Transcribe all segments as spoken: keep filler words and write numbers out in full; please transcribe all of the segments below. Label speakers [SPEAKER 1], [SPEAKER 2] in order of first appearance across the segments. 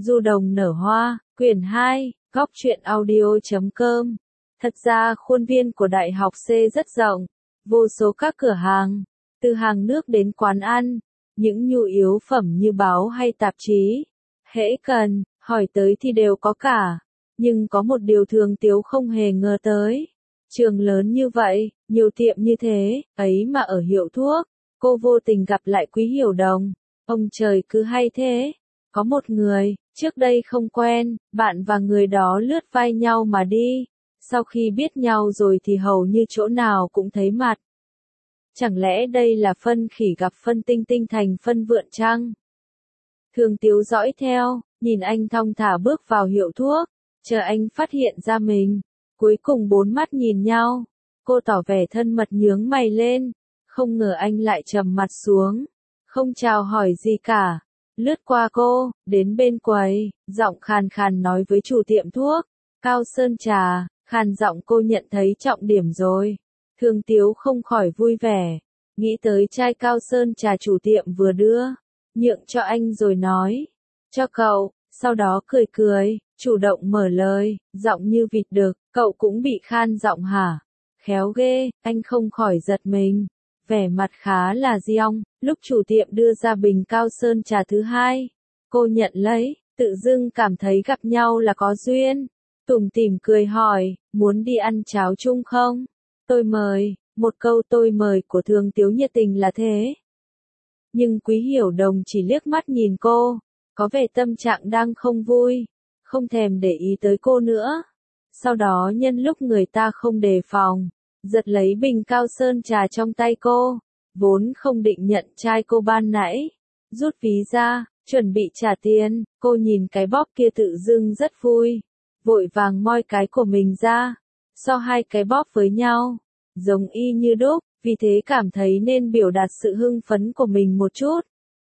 [SPEAKER 1] Du đồng nở hoa, quyển hai, góc truyện audio chấm com. Thật ra khuôn viên của Đại học C rất rộng, vô số các cửa hàng, từ hàng nước đến quán ăn, những nhu yếu phẩm như báo hay tạp chí. Hễ cần, hỏi tới thì đều có cả. Nhưng có một điều Thường Tiếu không hề ngờ tới. Trường lớn như vậy, nhiều tiệm như thế, ấy mà ở hiệu thuốc, cô vô tình gặp lại Quý Hiểu Đồng. Ông trời cứ hay thế. Có một người, trước đây không quen, bạn và người đó lướt vai nhau mà đi. Sau khi biết nhau rồi thì hầu như chỗ nào cũng thấy mặt. Chẳng lẽ đây là phân khỉ gặp phân tinh tinh thành phân vượn chăng? Thường Tiếu dõi theo, nhìn anh thong thả bước vào hiệu thuốc, chờ anh phát hiện ra mình. Cuối cùng bốn mắt nhìn nhau, cô tỏ vẻ thân mật nhướng mày lên, không ngờ anh lại trầm mặt xuống, không chào hỏi gì cả. Lướt qua cô, đến bên quầy, giọng khàn khàn nói với chủ tiệm thuốc, Cao Sơn Trà, khàn giọng cô nhận thấy trọng điểm rồi. Thường Tiếu không khỏi vui vẻ, nghĩ tới chai Cao Sơn Trà chủ tiệm vừa đưa, nhượng cho anh rồi nói, cho cậu, sau đó cười cười, chủ động mở lời, giọng như vịt đực, cậu cũng bị khan giọng hả? Khéo ghê, anh không khỏi giật mình. Vẻ mặt khá là diong, lúc chủ tiệm đưa ra bình Cao Sơn Trà thứ hai, cô nhận lấy, tự dưng cảm thấy gặp nhau là có duyên. Tủm tỉm cười hỏi, muốn đi ăn cháo chung không? Tôi mời, một câu tôi mời của Thường Tiếu nhiệt tình là thế. Nhưng Quý Hiểu Đồng chỉ liếc mắt nhìn cô, có vẻ tâm trạng đang không vui, không thèm để ý tới cô nữa. Sau đó nhân lúc người ta không đề phòng, giật lấy bình Cao Sơn Trà trong tay cô, vốn không định nhận chai cô ban nãy, rút ví ra, chuẩn bị trả tiền, cô nhìn cái bóp kia tự dưng rất vui, vội vàng moi cái của mình ra, so hai cái bóp với nhau, giống y như đúc, vì thế cảm thấy nên biểu đạt sự hưng phấn của mình một chút.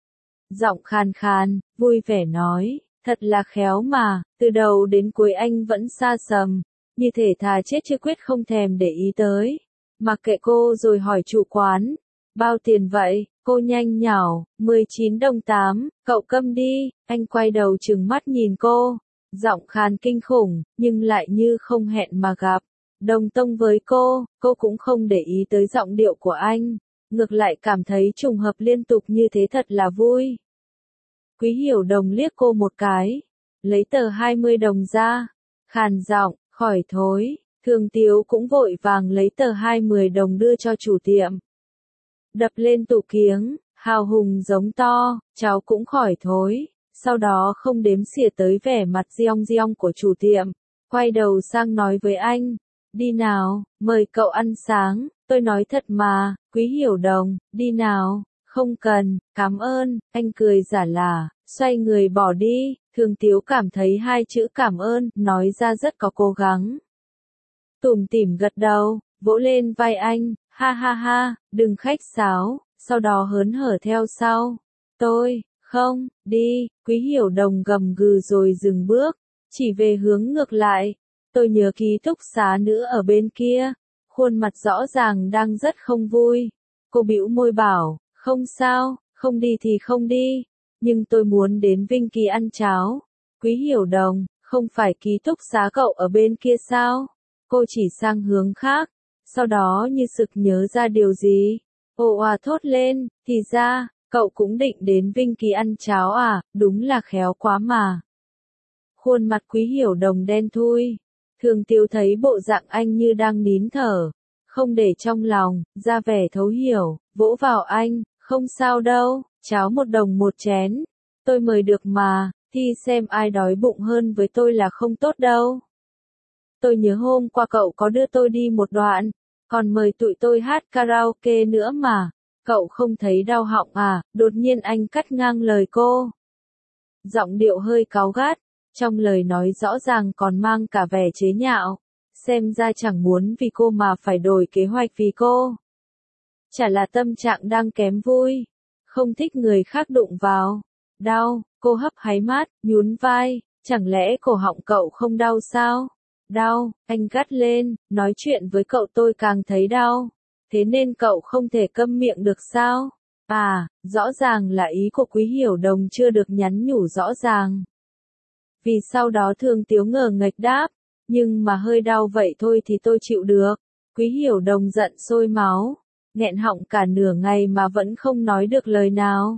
[SPEAKER 1] Giọng khàn khàn, vui vẻ nói, thật là khéo mà, từ đầu đến cuối anh vẫn xa sầm, như thể thà chết chứ quyết không thèm để ý tới. Mặc kệ cô rồi hỏi chủ quán, bao tiền vậy? Cô nhanh nhảu, mười chín đồng tám, cậu câm đi. Anh quay đầu trừng mắt nhìn cô, giọng khàn kinh khủng, nhưng lại như không hẹn mà gặp. Đồng tông với cô, cô cũng không để ý tới giọng điệu của anh, ngược lại cảm thấy trùng hợp liên tục như thế thật là vui. Quý Hiểu Đồng liếc cô một cái, lấy tờ hai mươi đồng ra, khàn giọng, khỏi thối. Thường Tiếu cũng vội vàng lấy tờ hai mươi đồng đưa cho chủ tiệm. Đập lên tủ kiếng, hào hùng giống to, cháu cũng khỏi thối. Sau đó không đếm xỉa tới vẻ mặt diong diong của chủ tiệm, quay đầu sang nói với anh, đi nào, mời cậu ăn sáng. Tôi nói thật mà, Quý Hiểu Đồng, đi nào. Không cần, cảm ơn, anh cười giả lả, xoay người bỏ đi. Thường Tiếu cảm thấy hai chữ cảm ơn, nói ra rất có cố gắng. Tủm tỉm gật đầu, vỗ lên vai anh, ha ha ha, đừng khách sáo, sau đó hớn hở theo sau. Tôi, không, đi. Quý Hiểu Đồng gầm gừ rồi dừng bước, chỉ về hướng ngược lại. Tôi nhớ ký túc xá nữ ở bên kia, khuôn mặt rõ ràng đang rất không vui. Cô bĩu môi bảo, không sao, không đi thì không đi, nhưng tôi muốn đến Vinh Kỳ ăn cháo. Quý Hiểu Đồng, không phải ký túc xá cậu ở bên kia sao? Cô chỉ sang hướng khác, sau đó như sực nhớ ra điều gì. Ồ à thốt lên, thì ra, cậu cũng định đến Vinh Kỳ ăn cháo à, đúng là khéo quá mà. Khuôn mặt Quý Hiểu Đồng đen thui, Thường Tiếu thấy bộ dạng anh như đang nín thở, không để trong lòng, ra vẻ thấu hiểu, vỗ vào anh, không sao đâu, cháo một đồng một chén, tôi mời được mà, thì xem ai đói bụng hơn với tôi là không tốt đâu. Tôi nhớ hôm qua cậu có đưa tôi đi một đoạn, còn mời tụi tôi hát karaoke nữa mà, cậu không thấy đau họng à? Đột nhiên anh cắt ngang lời cô. Giọng điệu hơi cáu gắt, trong lời nói rõ ràng còn mang cả vẻ chế nhạo, xem ra chẳng muốn vì cô mà phải đổi kế hoạch vì cô. Chả là tâm trạng đang kém vui, không thích người khác đụng vào. Đau, cô hấp háy mắt, nhún vai, chẳng lẽ cổ họng cậu không đau sao? Đau, anh gắt lên, nói chuyện với cậu tôi càng thấy đau. Thế nên cậu không thể câm miệng được sao? À, rõ ràng là ý của Quý Hiểu Đồng chưa được nhắn nhủ rõ ràng. Vì sau đó Thương Tiếu ngờ nghệch đáp, nhưng mà hơi đau vậy thôi thì tôi chịu được. Quý Hiểu Đồng giận sôi máu, nghẹn họng cả nửa ngày mà vẫn không nói được lời nào.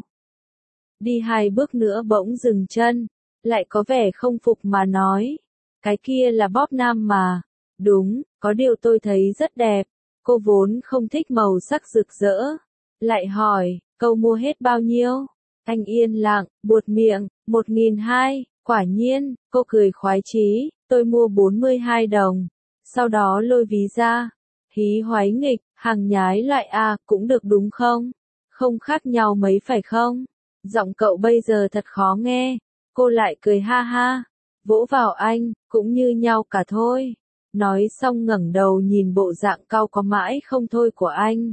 [SPEAKER 1] Đi hai bước nữa bỗng dừng chân, lại có vẻ không phục mà nói, cái kia là bóp nam mà. Đúng, có điều tôi thấy rất đẹp. Cô vốn không thích màu sắc rực rỡ. Lại hỏi, câu mua hết bao nhiêu? Anh yên lặng, buột miệng, một nghìn hai, quả nhiên, cô cười khoái chí, tôi mua bốn mươi hai đồng. Sau đó lôi ví ra, hí hoái nghịch, hàng nhái loại A cũng được đúng không? Không khác nhau mấy phải không? Giọng cậu bây giờ thật khó nghe. Cô lại cười ha ha, vỗ vào anh, cũng như nhau cả thôi. Nói xong ngẩng đầu nhìn bộ dạng cau có mãi không thôi của anh.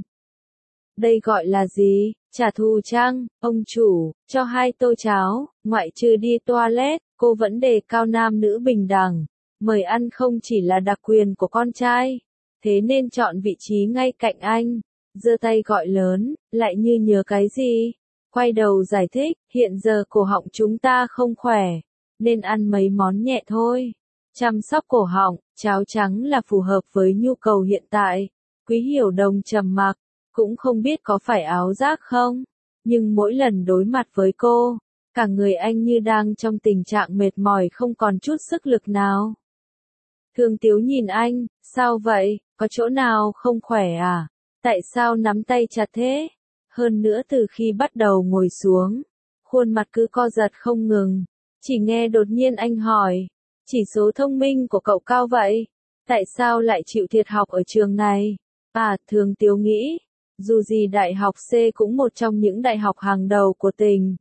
[SPEAKER 1] Đây gọi là gì? Trả thù chăng? Ông chủ, cho hai tô cháo, ngoại trừ đi toilet, cô vẫn đề cao nam nữ bình đẳng. Mời ăn không chỉ là đặc quyền của con trai. Thế nên chọn vị trí ngay cạnh anh. Giơ tay gọi lớn, lại như nhớ cái gì. Quay đầu giải thích, hiện giờ cổ họng chúng ta không khỏe, nên ăn mấy món nhẹ thôi. Chăm sóc cổ họng, cháo trắng là phù hợp với nhu cầu hiện tại. Quý Hiểu Đồng trầm mặc, cũng không biết có phải áo rác không, nhưng mỗi lần đối mặt với cô, cả người anh như đang trong tình trạng mệt mỏi không còn chút sức lực nào. Thương Tiếu nhìn anh, sao vậy, có chỗ nào không khỏe à? Tại sao nắm tay chặt thế? Hơn nữa từ khi bắt đầu ngồi xuống, khuôn mặt cứ co giật không ngừng. Chỉ nghe đột nhiên anh hỏi, chỉ số thông minh của cậu cao vậy? Tại sao lại chịu thiệt học ở trường này? À, Thương Tiếu nghĩ, dù gì đại học C cũng một trong những đại học hàng đầu của tỉnh.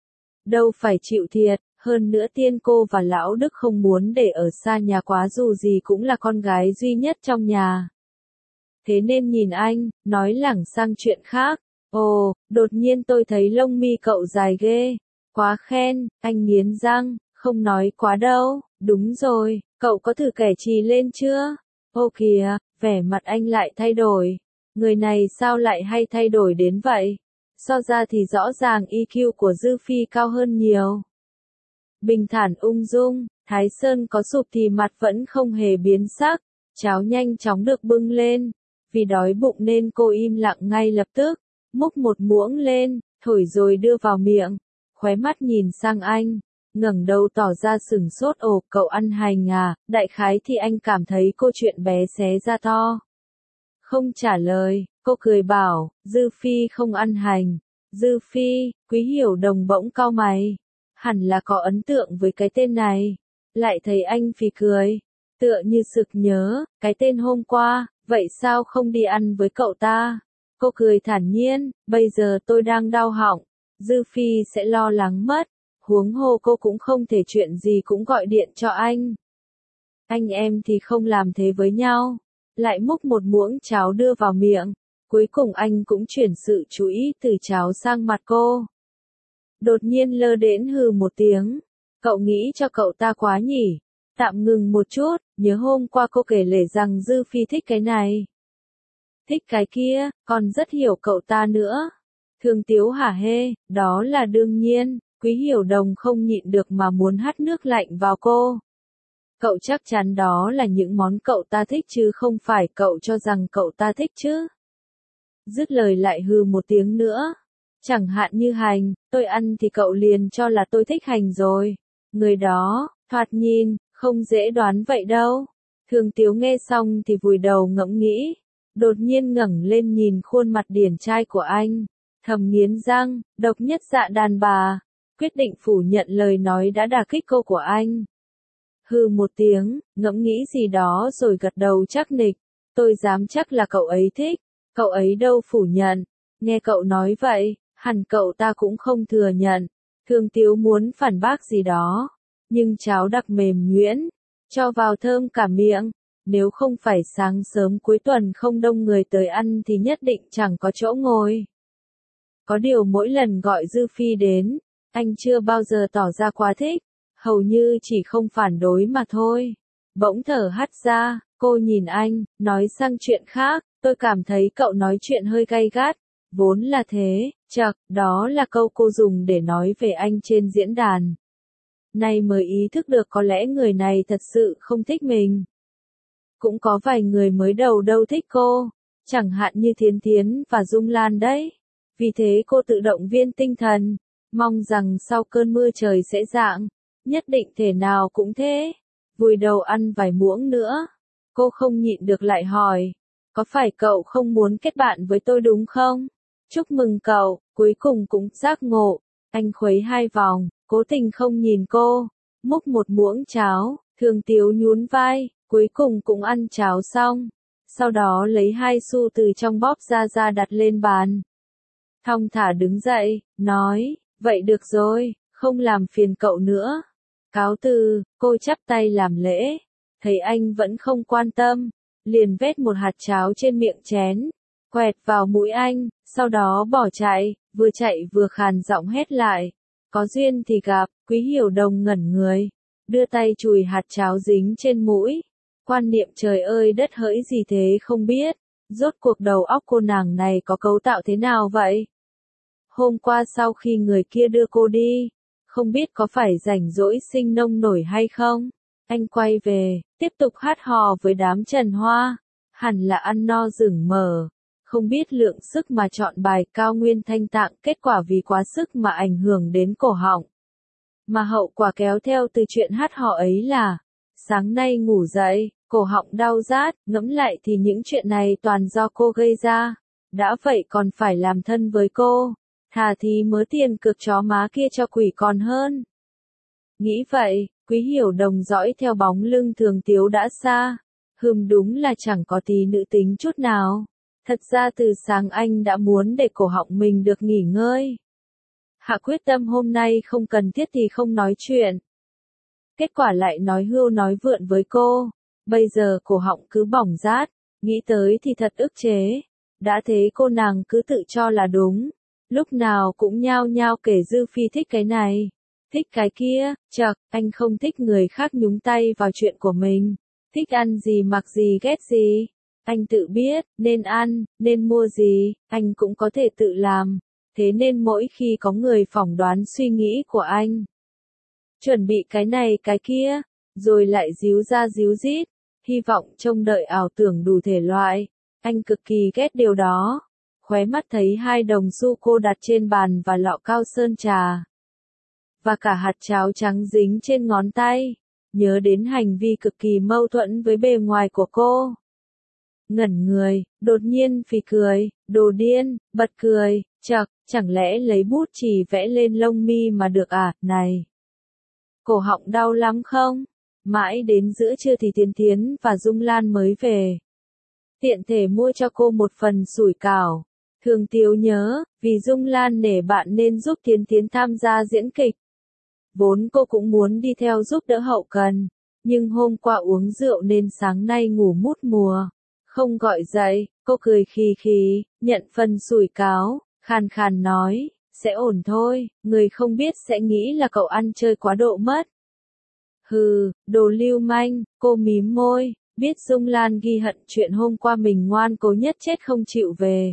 [SPEAKER 1] Đâu phải chịu thiệt, hơn nữa tiên cô và lão Đức không muốn để ở xa nhà quá dù gì cũng là con gái duy nhất trong nhà. Thế nên nhìn anh, nói lảng sang chuyện khác. Ồ, đột nhiên tôi thấy lông mi cậu dài ghê. Quá khen, anh nghiến răng, không nói quá đâu. Đúng rồi, cậu có thử kẻ trì lên chưa? Ô kìa, vẻ mặt anh lại thay đổi. Người này sao lại hay thay đổi đến vậy? So ra thì rõ ràng i kiu của Dư Phi cao hơn nhiều. Bình thản ung dung, Thái Sơn có sụp thì mặt vẫn không hề biến sắc. Cháo nhanh chóng được bưng lên. Vì đói bụng nên cô im lặng ngay lập tức. Múc một muỗng lên, thổi rồi đưa vào miệng. Khóe mắt nhìn sang anh, ngẩng đầu tỏ ra sửng sốt. Ồ, cậu ăn hành à? Đại khái thì anh cảm thấy cô chuyện bé xé ra to. Không trả lời, cô cười bảo, Dư Phi không ăn hành. Dư Phi, Quý Hiểu Đồng bỗng cau mày. Hẳn là có ấn tượng với cái tên này. Lại thấy anh phì cười. Tựa như sực nhớ, cái tên hôm qua, vậy sao không đi ăn với cậu ta? Cô cười thản nhiên, bây giờ tôi đang đau họng. Dư Phi sẽ lo lắng mất. Huống hồ cô cũng không thể chuyện gì cũng gọi điện cho anh. Anh em thì không làm thế với nhau. Lại múc một muỗng cháo đưa vào miệng. Cuối cùng anh cũng chuyển sự chú ý từ cháo sang mặt cô. Đột nhiên lơ đễnh hừ một tiếng. Cậu nghĩ cho cậu ta quá nhỉ? Tạm ngừng một chút, nhớ hôm qua cô kể lể rằng Dư Phi thích cái này. Thích cái kia, còn rất hiểu cậu ta nữa. Thương Tiếu hả hê, đó là đương nhiên. Quý Hiểu Đồng không nhịn được mà muốn hắt nước lạnh vào cô. Cậu chắc chắn đó là những món cậu ta thích chứ không phải cậu cho rằng cậu ta thích chứ. Dứt lời lại hừ một tiếng nữa. Chẳng hạn như hành, tôi ăn thì cậu liền cho là tôi thích hành rồi. Người đó, thoạt nhìn, không dễ đoán vậy đâu. Thương Tiếu nghe xong thì vùi đầu ngẫm nghĩ. Đột nhiên ngẩng lên nhìn khuôn mặt điển trai của anh. Thầm nghiến răng, độc nhất dạ đàn bà. Quyết định phủ nhận lời nói đã đả kích cô của anh. Hừ một tiếng, ngẫm nghĩ gì đó rồi gật đầu chắc nịch. Tôi dám chắc là cậu ấy thích. Cậu ấy đâu phủ nhận. Nghe cậu nói vậy, hẳn cậu ta cũng không thừa nhận. Thương Tiếu muốn phản bác gì đó. Nhưng cháo đặc mềm nhuyễn. Cho vào thơm cả miệng. Nếu không phải sáng sớm cuối tuần không đông người tới ăn thì nhất định chẳng có chỗ ngồi. Có điều mỗi lần gọi Dư Phi đến, anh chưa bao giờ tỏ ra quá thích. Hầu như chỉ không phản đối mà thôi. Bỗng thở hắt ra, cô nhìn anh, nói sang chuyện khác. Tôi cảm thấy cậu nói chuyện hơi gay gắt. Vốn là thế, chậc, đó là câu cô dùng để nói về anh trên diễn đàn. Nay mới ý thức được có lẽ người này thật sự không thích mình. Cũng có vài người mới đầu đâu thích cô, chẳng hạn như Thiến Thiến và Dung Lan đấy. Vì thế cô tự động viên tinh thần, mong rằng sau cơn mưa trời sẽ rạng, nhất định thể nào cũng thế. Vùi đầu ăn vài muỗng nữa, cô không nhịn được lại hỏi, có phải cậu không muốn kết bạn với tôi đúng không? Chúc mừng cậu, cuối cùng cũng giác ngộ. Anh khuấy hai vòng, cố tình không nhìn cô, múc một muỗng cháo, Thường Tiếu nhún vai, cuối cùng cũng ăn cháo xong. Sau đó lấy hai xu từ trong bóp ra ra đặt lên bàn. Thong thả đứng dậy, nói, vậy được rồi, không làm phiền cậu nữa. Cáo từ, cô chắp tay làm lễ, thấy anh vẫn không quan tâm, liền vét một hạt cháo trên miệng chén, quẹt vào mũi anh, sau đó bỏ chạy, vừa chạy vừa khàn giọng hét lại. Có duyên thì gặp, Quý Hiểu Đồng ngẩn người, đưa tay chùi hạt cháo dính trên mũi. Quan niệm trời ơi đất hỡi gì thế không biết, rốt cuộc đầu óc cô nàng này có cấu tạo thế nào vậy? Hôm qua sau khi người kia đưa cô đi, không biết có phải rảnh rỗi sinh nông nổi hay không? Anh quay về, tiếp tục hát hò với đám Trần Hoa, hẳn là ăn no rừng mờ, không biết lượng sức mà chọn bài Cao Nguyên Thanh Tạng, kết quả vì quá sức mà ảnh hưởng đến cổ họng. Mà hậu quả kéo theo từ chuyện hát hò ấy là, sáng nay ngủ dậy, cổ họng đau rát, ngẫm lại thì những chuyện này toàn do cô gây ra. Đã vậy còn phải làm thân với cô, thà thì mớ tiền cược chó má kia cho quỷ còn hơn. Nghĩ vậy, Quý Hiểu Đồng dõi theo bóng lưng Thường Tiếu đã xa. Hừm, đúng là chẳng có tí nữ tính chút nào. Thật ra từ sáng anh đã muốn để cổ họng mình được nghỉ ngơi. Hạ quyết tâm hôm nay không cần thiết thì không nói chuyện. Kết quả lại nói hưu nói vượn với cô. Bây giờ cổ họng cứ bỏng rát, nghĩ tới thì thật ức chế. Đã thế cô nàng cứ tự cho là đúng. Lúc nào cũng nhao nhao kể Dư Phi thích cái này, thích cái kia, chậc, anh không thích người khác nhúng tay vào chuyện của mình. Thích ăn gì mặc gì ghét gì. Anh tự biết, nên ăn, nên mua gì, anh cũng có thể tự làm. Thế nên mỗi khi có người phỏng đoán suy nghĩ của anh, chuẩn bị cái này cái kia, rồi lại díu ra díu dít, hy vọng trông đợi ảo tưởng đủ thể loại, anh cực kỳ ghét điều đó. Khóe mắt thấy hai đồng xu cô đặt trên bàn và lọ cao sơn trà, và cả hạt cháo trắng dính trên ngón tay, nhớ đến hành vi cực kỳ mâu thuẫn với bề ngoài của cô. Ngẩn người, đột nhiên phì cười, đồ điên, bật cười, chậc, chẳng lẽ lấy bút chì vẽ lên lông mi mà được à, này. Cổ họng đau lắm không? Mãi đến giữa trưa thì Thiến Thiến và Dung Lan mới về. Tiện thể mua cho cô một phần sủi cảo. Thường Tiếu nhớ, vì Dung Lan nể bạn nên giúp Thiến Thiến tham gia diễn kịch. Vốn cô cũng muốn đi theo giúp đỡ hậu cần, nhưng hôm qua uống rượu nên sáng nay ngủ mút mùa. Không gọi dậy, cô cười khì khì, nhận phần sủi cảo, khàn khàn nói, sẽ ổn thôi, người không biết sẽ nghĩ là cậu ăn chơi quá độ mất. Hừ, đồ lưu manh, cô mím môi, biết Dung Lan ghi hận chuyện hôm qua mình ngoan cố nhất chết không chịu về.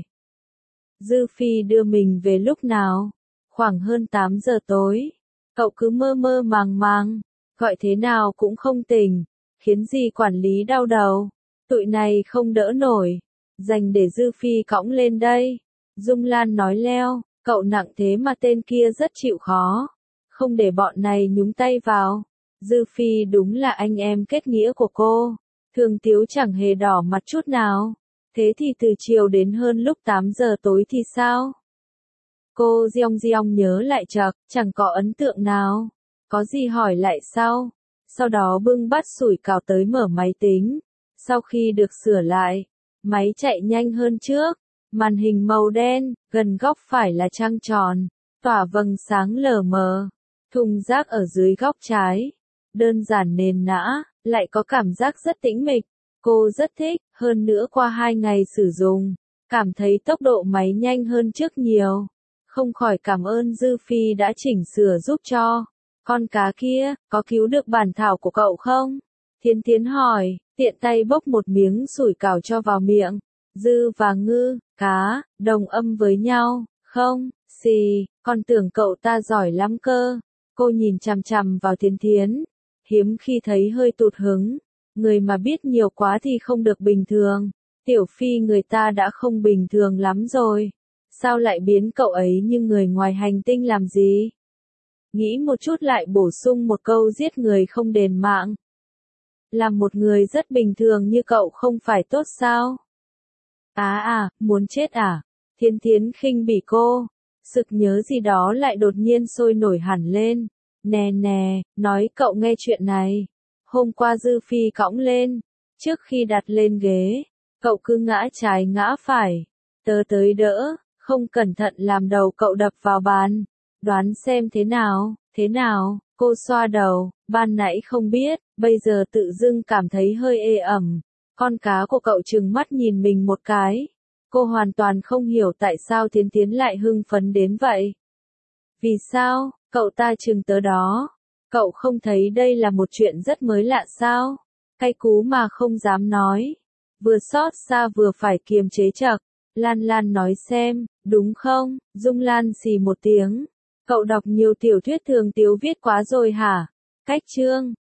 [SPEAKER 1] Dư Phi đưa mình về lúc nào? Khoảng hơn tám giờ tối. Cậu cứ mơ mơ màng màng, gọi thế nào cũng không tỉnh, khiến dì quản lý đau đầu. Tụi này không đỡ nổi, dành để Dư Phi cõng lên đây. Dung Lan nói leo, cậu nặng thế mà tên kia rất chịu khó, không để bọn này nhúng tay vào. Dư Phi đúng là anh em kết nghĩa của cô. Thường Tiếu chẳng hề đỏ mặt chút nào. Thế thì từ chiều đến hơn lúc tám giờ tối thì sao? Cô Giong Giong nhớ lại chậc, chẳng có ấn tượng nào. Có gì hỏi lại sau. Sau đó bưng bát sủi cảo tới mở máy tính. Sau khi được sửa lại, máy chạy nhanh hơn trước. Màn hình màu đen, gần góc phải là trăng tròn, tỏa vầng sáng lờ mờ. Thùng rác ở dưới góc trái. Đơn giản nền nã, lại có cảm giác rất tĩnh mịch. Cô rất thích, hơn nữa qua hai ngày sử dụng, cảm thấy tốc độ máy nhanh hơn trước nhiều. Không khỏi cảm ơn Dư Phi đã chỉnh sửa giúp cho. Con cá kia, có cứu được bản thảo của cậu không? Thiến Thiến hỏi, tiện tay bốc một miếng sủi cảo cho vào miệng. Dư và ngư, cá, đồng âm với nhau, không, xì, con tưởng cậu ta giỏi lắm cơ. Cô nhìn chằm chằm vào Thiến Thiến, hiếm khi thấy hơi tụt hứng. Người mà biết nhiều quá thì không được bình thường. Tiểu Phi người ta đã không bình thường lắm rồi. Sao lại biến cậu ấy như người ngoài hành tinh làm gì? Nghĩ một chút lại bổ sung một câu giết người không đền mạng. Làm một người rất bình thường như cậu không phải tốt sao? À à, muốn chết à? Thiến Thiến khinh bỉ cô. Sực nhớ gì đó lại đột nhiên sôi nổi hẳn lên. Nè nè, nói cậu nghe chuyện này. Hôm qua Dư Phi cõng lên. Trước khi đặt lên ghế, cậu cứ ngã trái ngã phải. Tớ tới đỡ, không cẩn thận làm đầu cậu đập vào bàn. Đoán xem thế nào, thế nào, cô xoa đầu, ban nãy không biết, bây giờ tự dưng cảm thấy hơi ê ẩm. Con cá của cậu trừng mắt nhìn mình một cái. Cô hoàn toàn không hiểu tại sao Thiến Thiến lại hưng phấn đến vậy. Vì sao, cậu ta trừng tớ đó. Cậu không thấy đây là một chuyện rất mới lạ sao? Cay cú mà không dám nói. Vừa xót xa vừa phải kiềm chế chặt. Lan Lan nói xem, đúng không? Dung Lan xì một tiếng. Cậu đọc nhiều tiểu thuyết thường tiếu viết quá rồi hả? Cách chương.